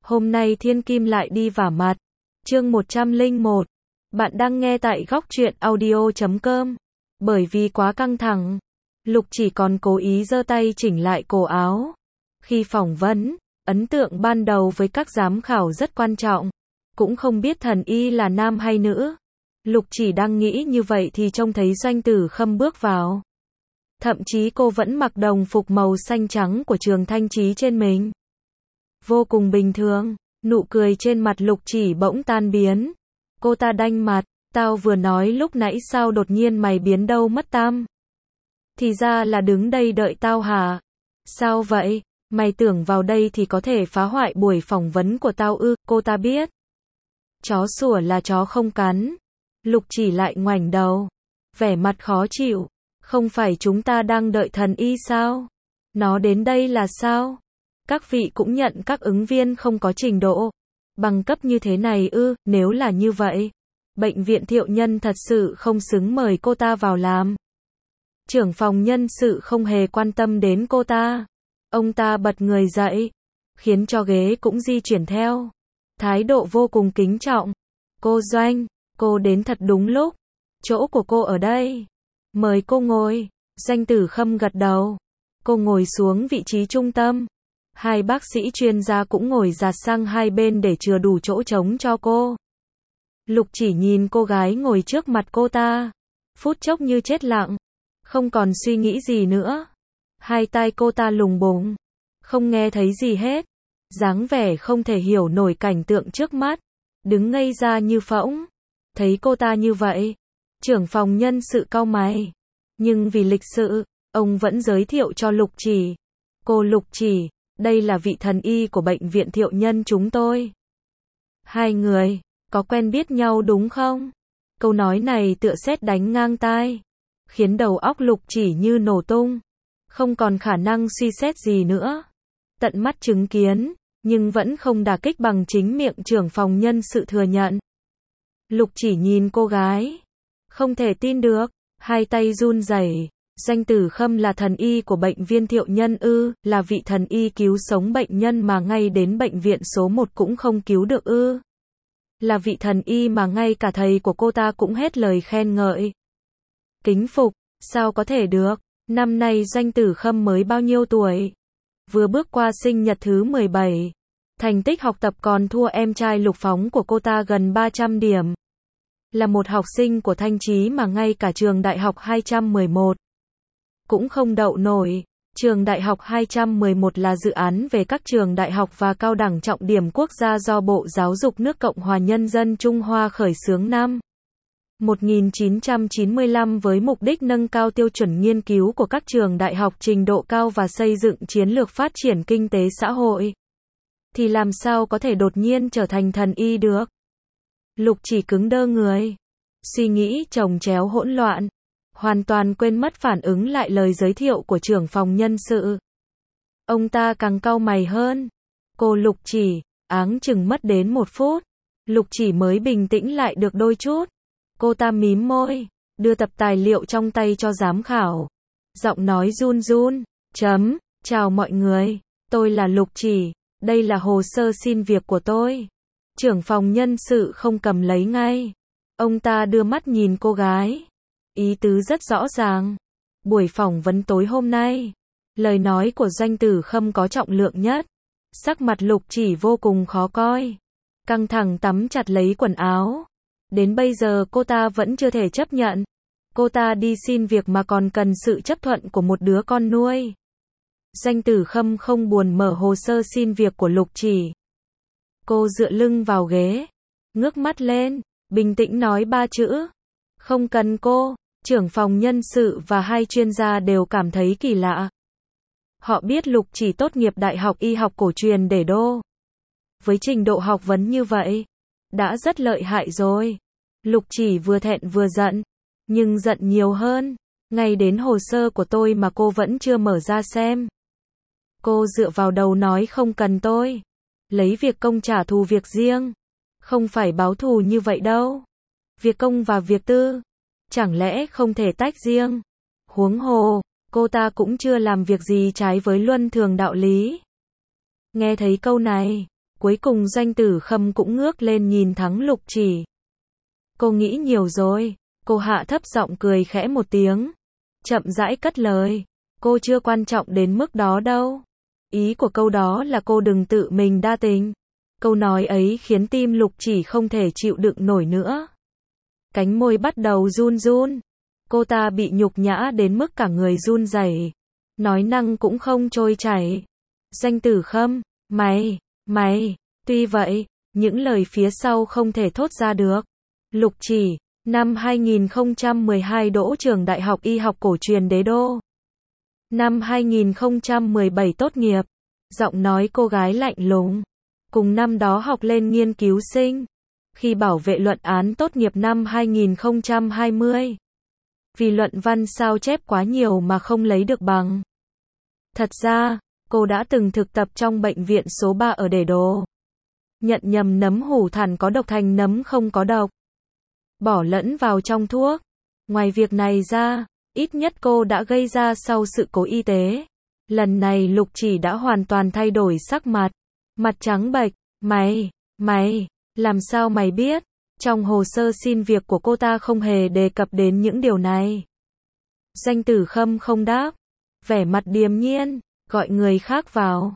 Hôm nay thiên kim lại đi vả mặt. Chương 101. Bạn đang nghe tại góc truyện audio.com. Bởi vì quá căng thẳng, Lục Chỉ còn cố ý giơ tay chỉnh lại cổ áo. Khi phỏng vấn, ấn tượng ban đầu với các giám khảo rất quan trọng. Cũng không biết thần y là nam hay nữ. Lục Chỉ đang nghĩ như vậy thì trông thấy Doanh Tử Khâm bước vào. Thậm chí cô vẫn mặc đồng phục màu xanh trắng của trường Thanh Chí trên mình. Vô cùng bình thường, nụ cười trên mặt Lục Chỉ bỗng tan biến. Cô ta đanh mặt, tao vừa nói lúc nãy sao đột nhiên mày biến đâu mất tăm? Thì ra là đứng đây đợi tao hả? Sao vậy? Mày tưởng vào đây thì có thể phá hoại buổi phỏng vấn của tao ư? Cô ta biết. Chó sủa là chó không cắn. Lục Chỉ lại ngoảnh đầu, vẻ mặt khó chịu. Không phải chúng ta đang đợi thần y sao? Nó đến đây là sao? Các vị cũng nhận các ứng viên không có trình độ, bằng cấp như thế này ư? Nếu là như vậy, bệnh viện Thiệu Nhân thật sự không xứng mời cô ta vào làm. Trưởng phòng nhân sự không hề quan tâm đến cô ta. Ông ta bật người dậy, khiến cho ghế cũng di chuyển theo. Thái độ vô cùng kính trọng. Cô Doanh, cô đến thật đúng lúc. Chỗ của cô ở đây. Mời cô ngồi. Doanh Tử Khâm gật đầu. Cô ngồi xuống vị trí trung tâm. Hai bác sĩ chuyên gia cũng ngồi dạt sang hai bên để chừa đủ chỗ trống cho cô. Lục Chỉ nhìn cô gái ngồi trước mặt cô ta. Phút chốc như chết lặng. Không còn suy nghĩ gì nữa. Hai tai cô ta lùng bùng. Không nghe thấy gì hết. Dáng vẻ không thể hiểu nổi cảnh tượng trước mắt. Đứng ngây ra như phỗng. Thấy cô ta như vậy, trưởng phòng nhân sự cau mày. Nhưng vì lịch sự, ông vẫn giới thiệu cho Lục Chỉ. Cô Lục Chỉ, đây là vị thần y của bệnh viện Thiệu Nhân chúng tôi. Hai người, có quen biết nhau đúng không? Câu nói này tựa sét đánh ngang tai, khiến đầu óc Lục Chỉ như nổ tung. Không còn khả năng suy xét gì nữa. Tận mắt chứng kiến, nhưng vẫn không đả kích bằng chính miệng trưởng phòng nhân sự thừa nhận. Lục Chỉ nhìn cô gái. Không thể tin được, hai tay run rẩy. Doanh Tử Khâm là thần y của bệnh viện Thiệu Nhân ư? Là vị thần y cứu sống bệnh nhân mà ngay đến bệnh viện số 1 cũng không cứu được ư? Là vị thần y mà ngay cả thầy của cô ta cũng hết lời khen ngợi. Kính phục, sao có thể được? Năm nay Doanh Tử Khâm mới bao nhiêu tuổi? Vừa bước qua sinh nhật thứ 17. Thành tích học tập còn thua em trai Lục Phóng của cô ta gần 300 điểm. Là một học sinh của Thanh Chí mà ngay cả trường đại học 211 cũng không đậu nổi. Trường đại học 211 là dự án về các trường đại học và cao đẳng trọng điểm quốc gia do Bộ Giáo dục nước Cộng hòa Nhân dân Trung Hoa khởi xướng năm 1995 với mục đích nâng cao tiêu chuẩn nghiên cứu của các trường đại học trình độ cao và xây dựng chiến lược phát triển kinh tế xã hội. Thì làm sao có thể đột nhiên trở thành thần y được? Lục Chỉ cứng đơ người. Suy nghĩ chồng chéo hỗn loạn. Hoàn toàn quên mất phản ứng lại lời giới thiệu của trưởng phòng nhân sự. Ông ta càng cau mày hơn. Cô Lục Chỉ, áng chừng mất đến 1 phút. Lục Chỉ mới bình tĩnh lại được đôi chút. Cô ta mím môi, đưa tập tài liệu trong tay cho giám khảo. Giọng nói run run. Chào mọi người, tôi là Lục Chỉ. Đây là hồ sơ xin việc của tôi. Trưởng phòng nhân sự không cầm lấy ngay. Ông ta đưa mắt nhìn cô gái. Ý tứ rất rõ ràng. Buổi phỏng vấn tối hôm nay, lời nói của Doanh Tử Khâm có trọng lượng nhất. Sắc mặt Lục Chỉ vô cùng khó coi. Căng thẳng tắm chặt lấy quần áo. Đến bây giờ cô ta vẫn chưa thể chấp nhận. Cô ta đi xin việc mà còn cần sự chấp thuận của một đứa con nuôi. Doanh Tử Khâm không buồn mở hồ sơ xin việc của Lục Chỉ. Cô dựa lưng vào ghế, ngước mắt lên, bình tĩnh nói 3 chữ. Không cần cô. Trưởng phòng nhân sự và hai chuyên gia đều cảm thấy kỳ lạ. Họ biết Lục Chỉ tốt nghiệp Đại học Y học cổ truyền để đô. Với trình độ học vấn như vậy, đã rất lợi hại rồi. Lục Chỉ vừa thẹn vừa giận, nhưng giận nhiều hơn. Ngay đến hồ sơ của tôi mà cô vẫn chưa mở ra xem. Cô dựa vào đầu nói không cần tôi. Lấy việc công trả thù việc riêng. Không phải báo thù như vậy đâu. Việc công và việc tư, chẳng lẽ không thể tách riêng? Huống hồ, cô ta cũng chưa làm việc gì trái với luân thường đạo lý. Nghe thấy câu này, Cuối cùng Doanh Tử Khâm cũng ngước lên nhìn Thắng Lục Chỉ. Cô nghĩ nhiều rồi, cô hạ thấp giọng cười khẽ một tiếng. Chậm rãi cất lời, cô chưa quan trọng đến mức đó đâu. Ý của câu đó là cô đừng tự mình đa tình. Câu nói ấy khiến tim Lục Chỉ không thể chịu đựng nổi nữa. Cánh môi bắt đầu run run. Cô ta bị nhục nhã đến mức cả người run rẩy, nói năng cũng không trôi chảy. Doanh Tử Khâm, mày, tuy vậy, những lời phía sau không thể thốt ra được. Lục Chỉ, năm 2012 đỗ trường Đại học Y học cổ truyền Đế Đô. Năm 2017 tốt nghiệp. Giọng nói cô gái lạnh lùng. Cùng năm đó học lên nghiên cứu sinh. Khi bảo vệ luận án tốt nghiệp năm 2020. Vì luận văn sao chép quá nhiều mà không lấy được bằng. Thật ra, cô đã từng thực tập trong bệnh viện số 3 ở Đế Đô. Nhận nhầm nấm hủ thản có độc thành nấm không có độc. Bỏ lẫn vào trong thuốc. Ngoài việc này ra, ít nhất cô đã gây ra sau sự cố y tế. Lần này Lục Chỉ đã hoàn toàn thay đổi sắc mặt. Mặt trắng bệch, mày, làm sao mày biết? Trong hồ sơ xin việc của cô ta không hề đề cập đến những điều này. Doanh Tử Khâm không đáp. Vẻ mặt điềm nhiên, gọi người khác vào.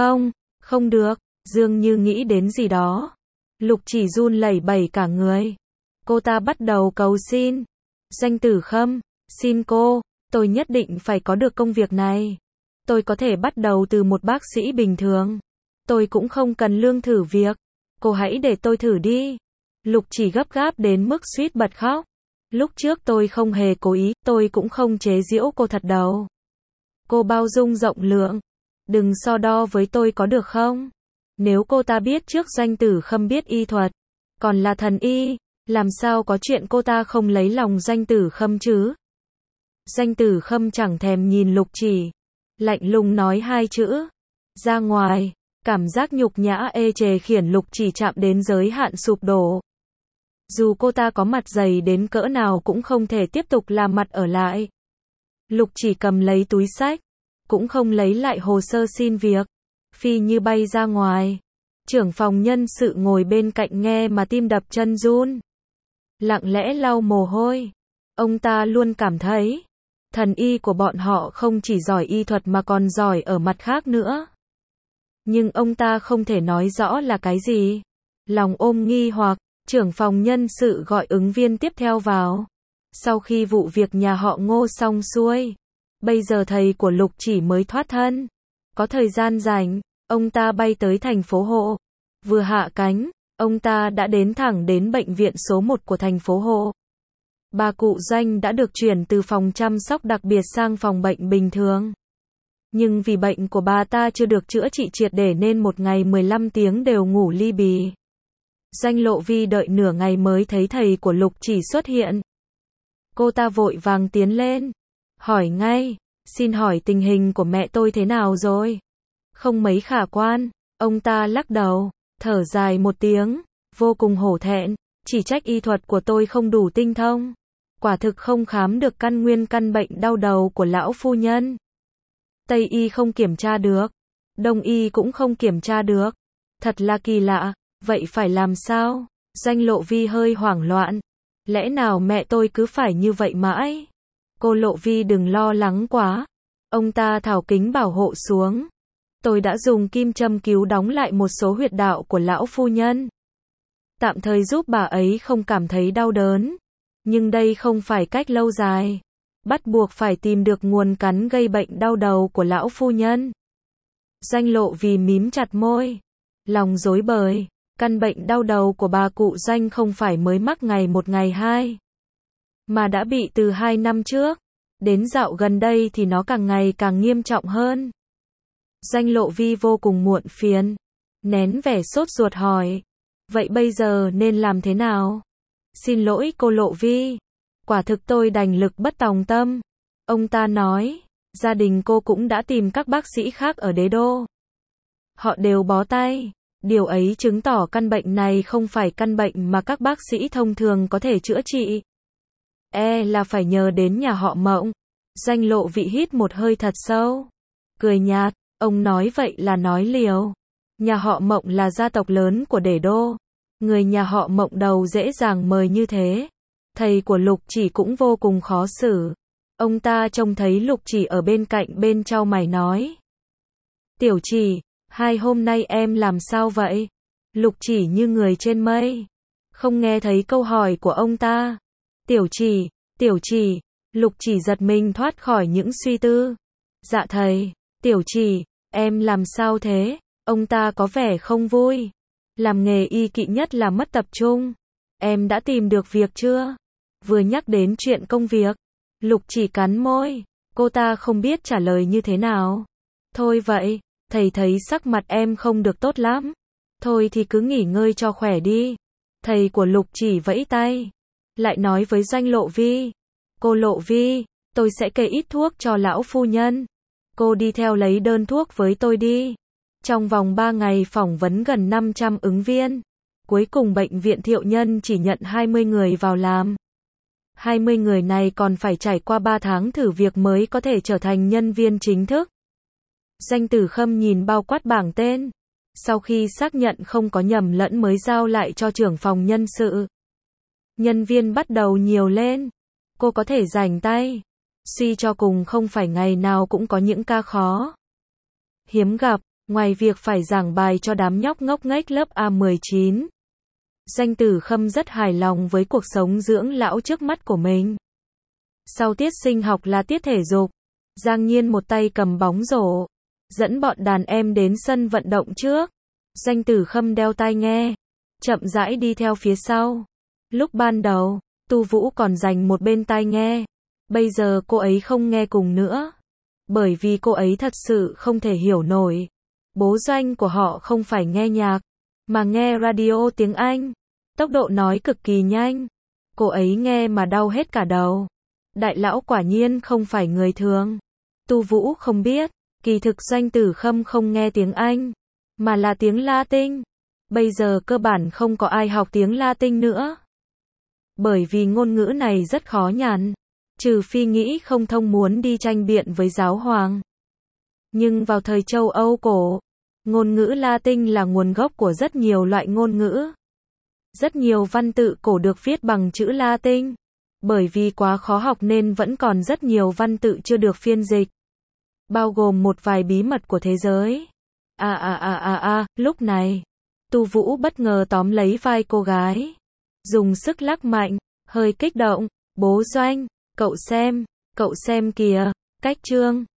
Không được, dường như nghĩ đến gì đó. Lục Chỉ run lẩy bẩy cả người. Cô ta bắt đầu cầu xin. Doanh Tử Khâm, xin cô, tôi nhất định phải có được công việc này. Tôi có thể bắt đầu từ một bác sĩ bình thường. Tôi cũng không cần lương thử việc. Cô hãy để tôi thử đi. Lục Chỉ gấp gáp đến mức suýt bật khóc. Lúc trước tôi không hề cố ý, tôi cũng không chế giễu cô thật đâu. Cô bao dung rộng lượng. Đừng so đo với tôi có được không? Nếu cô ta biết trước Doanh Tử Khâm biết y thuật, còn là thần y, làm sao có chuyện cô ta không lấy lòng Doanh Tử Khâm chứ? Doanh Tử Khâm chẳng thèm nhìn Lục Chỉ. Lạnh lùng nói hai chữ. Ra ngoài. Cảm giác nhục nhã ê chề khiến Lục Chỉ chạm đến giới hạn sụp đổ. Dù cô ta có mặt dày đến cỡ nào cũng không thể tiếp tục làm mặt ở lại. Lục Chỉ cầm lấy túi xách, cũng không lấy lại hồ sơ xin việc, phi như bay ra ngoài. Trưởng phòng nhân sự ngồi bên cạnh nghe mà tim đập chân run. Lặng lẽ lau mồ hôi. Ông ta luôn cảm thấy, thần y của bọn họ không chỉ giỏi y thuật mà còn giỏi ở mặt khác nữa. Nhưng ông ta không thể nói rõ là cái gì. Lòng ôm nghi hoặc, trưởng phòng nhân sự gọi ứng viên tiếp theo vào. Sau khi vụ việc nhà họ Ngô xong xuôi, bây giờ thầy của Lục Chỉ mới thoát thân. Có thời gian rảnh, ông ta bay tới thành phố Hộ. Vừa hạ cánh, ông ta đã đến thẳng đến bệnh viện số 1 của thành phố Hộ. Bà cụ Doanh đã được chuyển từ phòng chăm sóc đặc biệt sang phòng bệnh bình thường. Nhưng vì bệnh của bà ta chưa được chữa trị triệt để nên một ngày 15 tiếng đều ngủ li bì. Doanh Lộ Vi đợi nửa ngày mới thấy thầy của Lục Chỉ xuất hiện. Cô ta vội vàng tiến lên. Hỏi ngay, xin hỏi tình hình của mẹ tôi thế nào rồi? Không mấy khả quan. Ông ta lắc đầu, thở dài một tiếng, vô cùng hổ thẹn, chỉ trách y thuật của tôi không đủ tinh thông. Quả thực không khám được căn nguyên căn bệnh đau đầu của lão phu nhân. Tây y không kiểm tra được, Đông y cũng không kiểm tra được. Thật là kỳ lạ, vậy phải làm sao? Doanh Lộ Vi hơi hoảng loạn. Lẽ nào mẹ tôi cứ phải như vậy mãi? Cô Lộ Vi đừng lo lắng quá. Ông ta tháo kính bảo hộ xuống. Tôi đã dùng kim châm cứu đóng lại một số huyệt đạo của lão phu nhân. Tạm thời giúp bà ấy không cảm thấy đau đớn. Nhưng đây không phải cách lâu dài. Bắt buộc phải tìm được nguồn cắn gây bệnh đau đầu của lão phu nhân. Doanh Lộ Vi mím chặt môi. Lòng rối bời. Căn bệnh đau đầu của bà cụ Doanh không phải mới mắc ngày một ngày hai. Mà đã bị từ 2 năm trước. Đến dạo gần đây thì nó càng ngày càng nghiêm trọng hơn. Doanh Lộ Vi vô cùng muộn phiền. Nén vẻ sốt ruột hỏi. Vậy bây giờ nên làm thế nào? Xin lỗi cô Lộ Vi. Quả thực tôi đành lực bất tòng tâm. Ông ta nói. Gia đình cô cũng đã tìm các bác sĩ khác ở Đế Đô. Họ đều bó tay. Điều ấy chứng tỏ căn bệnh này không phải căn bệnh mà các bác sĩ thông thường có thể chữa trị. Là phải nhờ đến nhà họ Mộng. Doanh Lộ Vi hít một hơi thật sâu. Cười nhạt, ông nói vậy là nói liều. Nhà họ Mộng là gia tộc lớn của Đế đô. Người nhà họ Mộng đâu dễ dàng mời như thế. Thầy của Lục Chỉ cũng vô cùng khó xử. Ông ta trông thấy Lục Chỉ ở bên cạnh bên chau mày nói. Tiểu Chỉ, hai hôm nay em làm sao vậy? Lục Chỉ như người trên mây. Không nghe thấy câu hỏi của ông ta. Tiểu Chỉ, Lục Chỉ giật mình thoát khỏi những suy tư. Dạ thầy, Tiểu Chỉ, em làm sao thế? Ông ta có vẻ không vui. Làm nghề y kỵ nhất là mất tập trung. Em đã tìm được việc chưa? Vừa nhắc đến chuyện công việc, Lục Chỉ cắn môi. Cô ta không biết trả lời như thế nào. Thôi vậy, thầy thấy sắc mặt em không được tốt lắm. Thôi thì cứ nghỉ ngơi cho khỏe đi. Thầy của Lục Chỉ vẫy tay. Lại nói với Doanh Lộ Vi. Cô Lộ Vi, tôi sẽ kê ít thuốc cho lão phu nhân. Cô đi theo lấy đơn thuốc với tôi đi. Trong vòng 3 ngày phỏng vấn gần 500 ứng viên. Cuối cùng bệnh viện Thiệu Nhân chỉ nhận 20 người vào làm. 20 người này còn phải trải qua 3 tháng thử việc mới có thể trở thành nhân viên chính thức. Doanh Tử Khâm nhìn bao quát bảng tên. Sau khi xác nhận không có nhầm lẫn mới giao lại cho trưởng phòng nhân sự. Nhân viên bắt đầu nhiều lên. Cô có thể rảnh tay. Suy cho cùng không phải ngày nào cũng có những ca khó. Hiếm gặp, ngoài việc phải giảng bài cho đám nhóc ngốc nghếch lớp A19. Doanh Tử Khâm rất hài lòng với cuộc sống dưỡng lão trước mắt của mình. Sau tiết sinh học là tiết thể dục. Giang Nhiên một tay cầm bóng rổ. Dẫn bọn đàn em đến sân vận động trước. Doanh Tử Khâm đeo tai nghe. Chậm rãi đi theo phía sau. Lúc ban đầu, Tu Vũ còn dành một bên tai nghe. Bây giờ cô ấy không nghe cùng nữa. Bởi vì cô ấy thật sự không thể hiểu nổi. Bố Doanh của họ không phải nghe nhạc, mà nghe radio tiếng Anh. Tốc độ nói cực kỳ nhanh. Cô ấy nghe mà đau hết cả đầu. Đại lão quả nhiên không phải người thường. Tu Vũ không biết, kỳ thực Doanh Tử Khâm không nghe tiếng Anh, mà là tiếng Latin. Bây giờ cơ bản không có ai học tiếng Latin nữa. Bởi vì ngôn ngữ này rất khó nhằn. Trừ phi nghĩ không thông muốn đi tranh biện với giáo hoàng. Nhưng vào thời châu Âu cổ, ngôn ngữ Latin là nguồn gốc của rất nhiều loại ngôn ngữ. Rất nhiều văn tự cổ được viết bằng chữ Latin. Bởi vì quá khó học nên vẫn còn rất nhiều văn tự chưa được phiên dịch. Bao gồm một vài bí mật của thế giới. Lúc này, Tu Vũ bất ngờ tóm lấy vai cô gái. Dùng sức lắc mạnh, hơi kích động. Bố Doanh, cậu xem kìa, cách chương.